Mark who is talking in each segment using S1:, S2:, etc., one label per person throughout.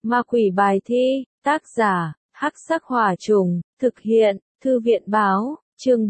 S1: Ma quỷ bài thi, tác giả, Hắc Sắc Hỏa Trùng, thực hiện, Thư viện Báo, chương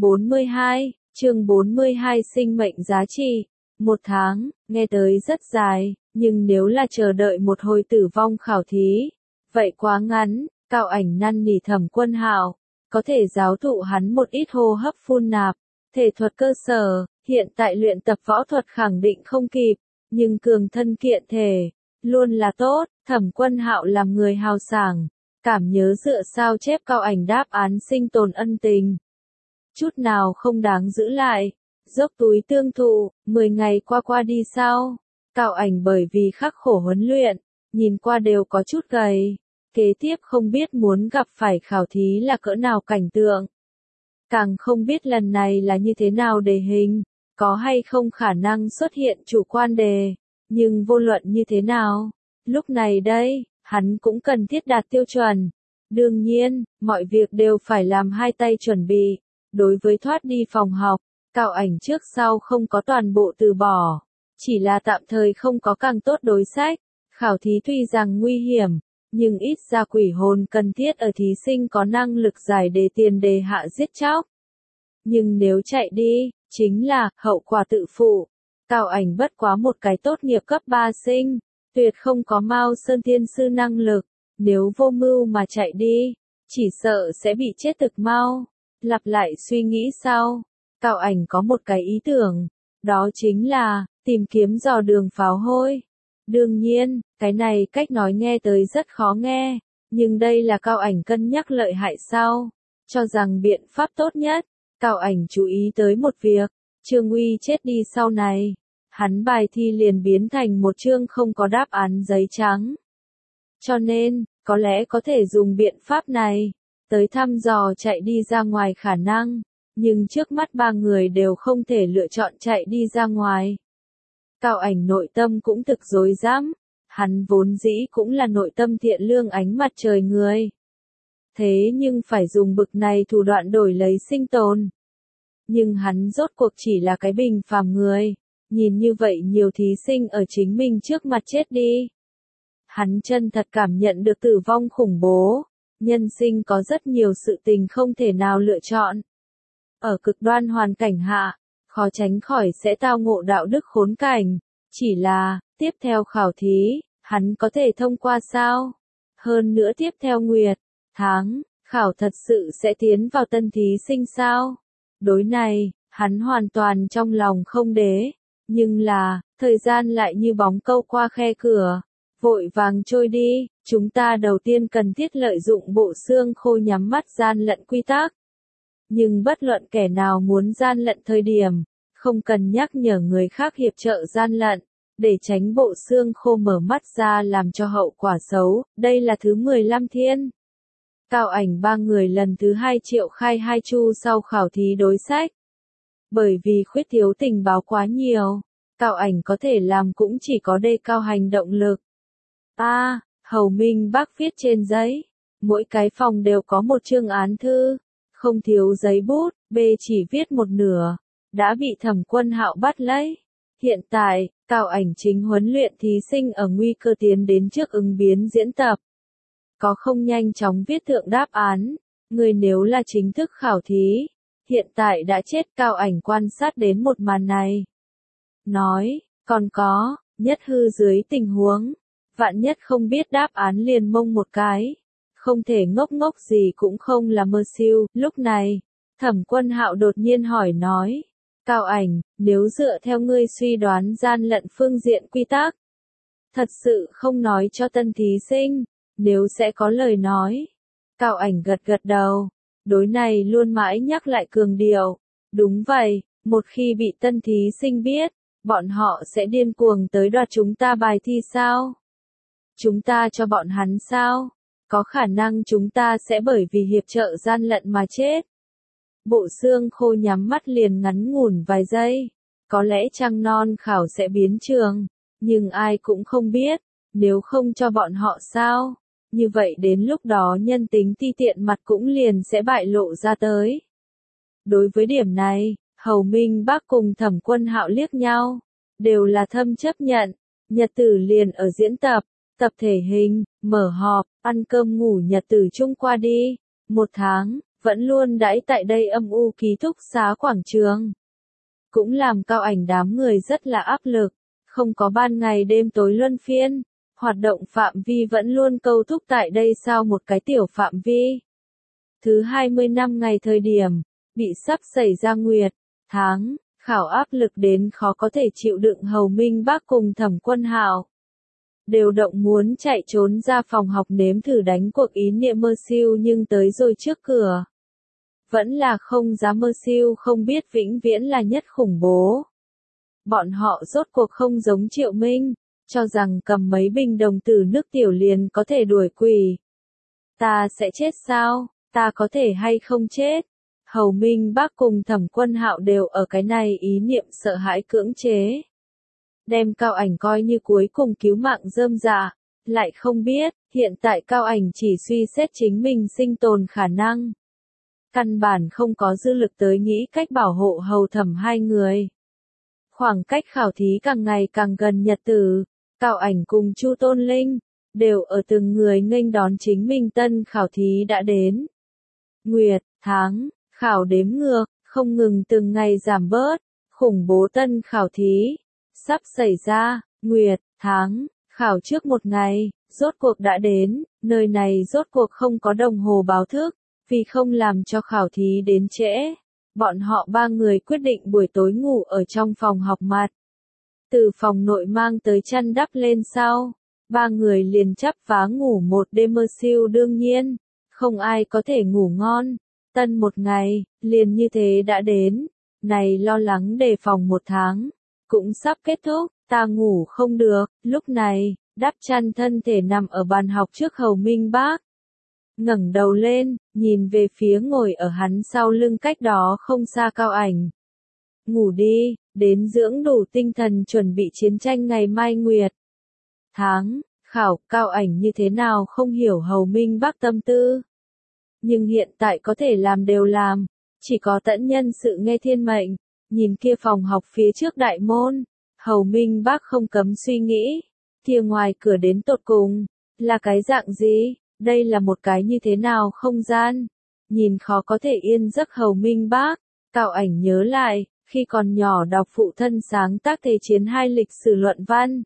S1: 42, sinh mệnh giá trị. 1 tháng, nghe tới rất dài, nhưng nếu là chờ đợi một hồi tử vong khảo thí, vậy quá ngắn. Cao Ảnh năn nỉ Thẩm Quân Hạo, có thể giáo thụ hắn một ít hô hấp phun nạp, thể thuật cơ sở, hiện tại luyện tập võ thuật khẳng định không kịp, nhưng cường thân kiện thể, luôn là tốt. Thẩm Quân Hạo làm người hào sảng, cảm nhớ dựa sao chép Cao Ảnh đáp án sinh tồn ân tình. Chút nào không đáng giữ lại, dốc túi tương thụ. 10 ngày qua đi sau, Cao Ảnh bởi vì khắc khổ huấn luyện, nhìn qua đều có chút gầy. Kế tiếp không biết muốn gặp phải khảo thí là cỡ nào cảnh tượng. Càng không biết lần này là như thế nào đề hình, có hay không khả năng xuất hiện chủ quan đề. Nhưng vô luận như thế nào, lúc này đây, hắn cũng cần thiết đạt tiêu chuẩn. Đương nhiên, mọi việc đều phải làm hai tay chuẩn bị. Đối với thoát đi phòng học, Cao Ảnh trước sau không có toàn bộ từ bỏ. Chỉ là tạm thời không có càng tốt đối sách. Khảo thí tuy rằng nguy hiểm, nhưng ít ra quỷ hồn cần thiết ở thí sinh có năng lực giải đề tiền đề hạ giết chóc. Nhưng nếu chạy đi, chính là hậu quả tự phụ. Cao Ảnh bất quá một cái tốt nghiệp cấp 3 sinh, tuyệt không có Mao Sơn Thiên sư năng lực, nếu vô mưu mà chạy đi, chỉ sợ sẽ bị chết thực mau. Lặp lại suy nghĩ sau, Cao Ảnh có một cái ý tưởng, đó chính là tìm kiếm dò đường pháo hôi. Đương nhiên, cái này cách nói nghe tới rất khó nghe, nhưng đây là Cao Ảnh cân nhắc lợi hại sau, cho rằng biện pháp tốt nhất. Cao Ảnh chú ý tới một việc, Trương Uy chết đi sau này, hắn bài thi liền biến thành một chương không có đáp án giấy trắng. Cho nên, có lẽ có thể dùng biện pháp này, tới thăm dò chạy đi ra ngoài khả năng, nhưng trước mắt 3 người đều không thể lựa chọn chạy đi ra ngoài. Cao Ảnh nội tâm cũng thực rối rắm, hắn vốn dĩ cũng là nội tâm thiện lương ánh mặt trời người. Thế nhưng phải dùng bực này thủ đoạn đổi lấy sinh tồn. Nhưng hắn rốt cuộc chỉ là cái bình phàm người, nhìn như vậy nhiều thí sinh ở chính mình trước mặt chết đi. Hắn chân thật cảm nhận được tử vong khủng bố, nhân sinh có rất nhiều sự tình không thể nào lựa chọn. Ở cực đoan hoàn cảnh hạ, khó tránh khỏi sẽ tao ngộ đạo đức khốn cảnh, chỉ là, tiếp theo khảo thí, hắn có thể thông qua sao? Hơn nữa tiếp theo nguyệt, tháng, khảo thật sự sẽ tiến vào tân thí sinh sao? Đối này, hắn hoàn toàn trong lòng không đế, nhưng là, thời gian lại như bóng câu qua khe cửa, vội vàng trôi đi. Chúng ta đầu tiên cần thiết lợi dụng bộ xương khô nhắm mắt gian lận quy tắc. Nhưng bất luận kẻ nào muốn gian lận thời điểm, không cần nhắc nhở người khác hiệp trợ gian lận, để tránh bộ xương khô mở mắt ra làm cho hậu quả xấu. Đây là thứ 15 thiên. Cao Ảnh 3 người lần thứ 2 triệu khai 2 chu sau khảo thí đối sách. Bởi vì khuyết thiếu tình báo quá nhiều, Cao Ảnh có thể làm cũng chỉ có đề cao hành động lực. A. Hầu Minh Bác viết trên giấy. Mỗi cái phòng đều có một chương án thư, không thiếu giấy bút. B. Chỉ viết một nửa, đã bị Thẩm Quân Hạo bắt lấy. Hiện tại, Cao Ảnh chính huấn luyện thí sinh ở nguy cơ tiến đến trước ứng biến diễn tập. Có không nhanh chóng viết thượng đáp án, người nếu là chính thức khảo thí, hiện tại đã chết. Cao Ảnh quan sát đến một màn này. Nói, còn có, nhất hư dưới tình huống, vạn nhất không biết đáp án liền mông một cái. Không thể ngốc ngốc gì cũng không là mơ siêu. Lúc này, Thẩm Quân Hạo đột nhiên hỏi nói, Cao Ảnh, nếu dựa theo ngươi suy đoán gian lận phương diện quy tắc, thật sự không nói cho tân thí sinh, nếu sẽ có lời nói. Cao Ảnh gật gật đầu, đối này luôn mãi nhắc lại cường điệu. Đúng vậy, một khi bị tân thí sinh biết, bọn họ sẽ điên cuồng tới đoạt chúng ta bài thi sao? Chúng ta cho bọn hắn sao? Có khả năng chúng ta sẽ bởi vì hiệp trợ gian lận mà chết. Bộ xương khô nhắm mắt liền ngắn ngủn vài giây. Có lẽ trăng non khảo sẽ biến trường, nhưng ai cũng không biết, nếu không cho bọn họ sao? Như vậy đến lúc đó nhân tính ti tiện mặt cũng liền sẽ bại lộ ra tới. Đối với điểm này, Hầu Minh Bác cùng Thẩm Quân Hạo liếc nhau, đều là thâm chấp nhận. Nhật tử liền ở diễn tập, tập thể hình, mở họp, ăn cơm ngủ nhật tử chung qua đi. 1 tháng, vẫn luôn đãi tại đây âm u ký túc xá quảng trường. Cũng làm Cao Ảnh đám người rất là áp lực, không có ban ngày đêm tối luân phiên, hoạt động phạm vi vẫn luôn câu thúc tại đây sau một cái tiểu phạm vi. Thứ 20 năm ngày thời điểm, bị sắp xảy ra nguyệt, tháng, khảo áp lực đến khó có thể chịu đựng Hầu Minh Bác cùng Thẩm Quân Hạo. Đều động muốn chạy trốn ra phòng học nếm thử đánh cuộc ý niệm mơ siêu nhưng tới rồi trước cửa. Vẫn là không dám mơ siêu không biết vĩnh viễn là nhất khủng bố. Bọn họ rốt cuộc không giống Triệu Minh, cho rằng cầm mấy bình đồng tử nước tiểu liền có thể đuổi quỷ. Ta sẽ chết sao? Ta có thể hay không chết? Hầu Minh Bác cùng Thẩm Quân Hạo đều ở cái này ý niệm sợ hãi cưỡng chế. Đem Cao Ảnh coi như cuối cùng cứu mạng rơm rạ, lại không biết, hiện tại Cao Ảnh chỉ suy xét chính mình sinh tồn khả năng. Căn bản không có dư lực tới nghĩ cách bảo hộ Hầu Thẩm hai người. Khoảng cách khảo thí càng ngày càng gần nhật tử, Cao Ảnh cùng Chu Tôn Linh, đều ở từng người nghênh đón chính mình tân khảo thí đã đến. Nguyệt, tháng, khảo đếm ngược, không ngừng từng ngày giảm bớt, khủng bố tân khảo thí. Sắp xảy ra, nguyệt, tháng, khảo trước một ngày, rốt cuộc đã đến, nơi này rốt cuộc không có đồng hồ báo thức, vì không làm cho khảo thí đến trễ. Bọn họ 3 người quyết định buổi tối ngủ ở trong phòng học mặt. Từ phòng nội mang tới chăn đắp lên sau, 3 người liền chắp vá ngủ một đêm mơ siêu đương nhiên, không ai có thể ngủ ngon. Tân một ngày, liền như thế đã đến, này lo lắng đề phòng 1 tháng. Cũng sắp kết thúc, ta ngủ không được, lúc này, đắp chăn thân thể nằm ở bàn học trước Hầu Minh Bác. Ngẩng đầu lên, nhìn về phía ngồi ở hắn sau lưng cách đó không xa Cao Ảnh. Ngủ đi, đến dưỡng đủ tinh thần chuẩn bị chiến tranh ngày mai nguyệt. Tháng, khảo, Cao Ảnh như thế nào không hiểu Hầu Minh Bác tâm tư. Nhưng hiện tại có thể làm đều làm, chỉ có tẫn nhân sự nghe thiên mệnh. Nhìn kia phòng học phía trước đại môn, Hầu Minh Bác không cấm suy nghĩ, kia ngoài cửa đến tột cùng, là cái dạng gì, đây là một cái như thế nào không gian, nhìn khó có thể yên giấc Hầu Minh Bác, Cao Ảnh nhớ lại, khi còn nhỏ đọc phụ thân sáng tác Thế chiến 2 lịch sử luận văn.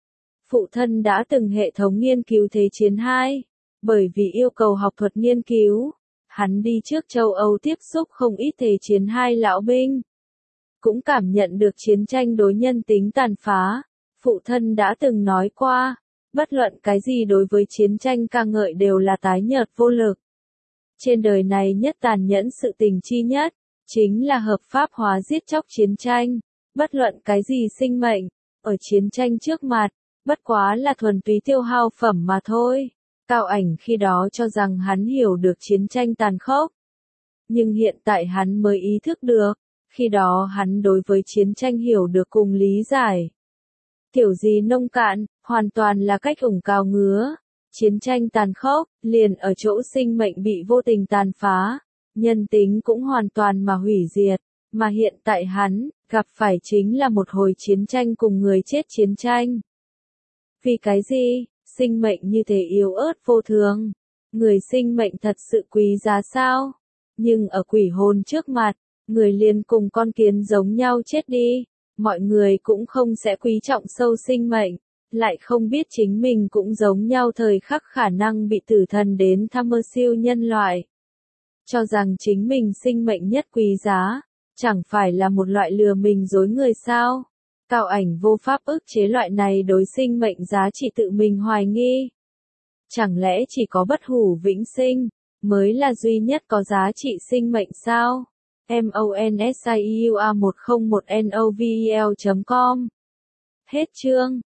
S1: Phụ thân đã từng hệ thống nghiên cứu Thế chiến 2, bởi vì yêu cầu học thuật nghiên cứu, hắn đi trước châu Âu tiếp xúc không ít Thế chiến 2 lão binh. Cũng cảm nhận được chiến tranh đối nhân tính tàn phá. Phụ thân đã từng nói qua, bất luận cái gì đối với chiến tranh ca ngợi đều là tái nhợt vô lực. Trên đời này nhất tàn nhẫn sự tình chi nhất, chính là hợp pháp hóa giết chóc chiến tranh. Bất luận cái gì sinh mệnh, ở chiến tranh trước mặt, bất quá là thuần túy tiêu hao phẩm mà thôi. Cao Ảnh khi đó cho rằng hắn hiểu được chiến tranh tàn khốc. Nhưng hiện tại hắn mới ý thức được. Khi đó hắn đối với chiến tranh hiểu được cùng lý giải. Kiểu gì nông cạn, hoàn toàn là cách ủng cao ngứa. Chiến tranh tàn khốc, liền ở chỗ sinh mệnh bị vô tình tàn phá. Nhân tính cũng hoàn toàn mà hủy diệt. Mà hiện tại hắn, gặp phải chính là một hồi chiến tranh cùng người chết chiến tranh. Vì cái gì, sinh mệnh như thế yếu ớt vô thường. Người sinh mệnh thật sự quý giá sao? Nhưng ở quỷ hồn trước mặt, người liền cùng con kiến giống nhau chết đi, mọi người cũng không sẽ quý trọng sâu sinh mệnh, lại không biết chính mình cũng giống nhau thời khắc khả năng bị tử thần đến thăm mơ siêu nhân loại. Cho rằng chính mình sinh mệnh nhất quý giá, chẳng phải là một loại lừa mình dối người sao? Cao Ảnh vô pháp ức chế loại này đối sinh mệnh giá trị tự mình hoài nghi. Chẳng lẽ chỉ có bất hủ vĩnh sinh, mới là duy nhất có giá trị sinh mệnh sao? MONSIUA101NOVEL.com. Hết chương.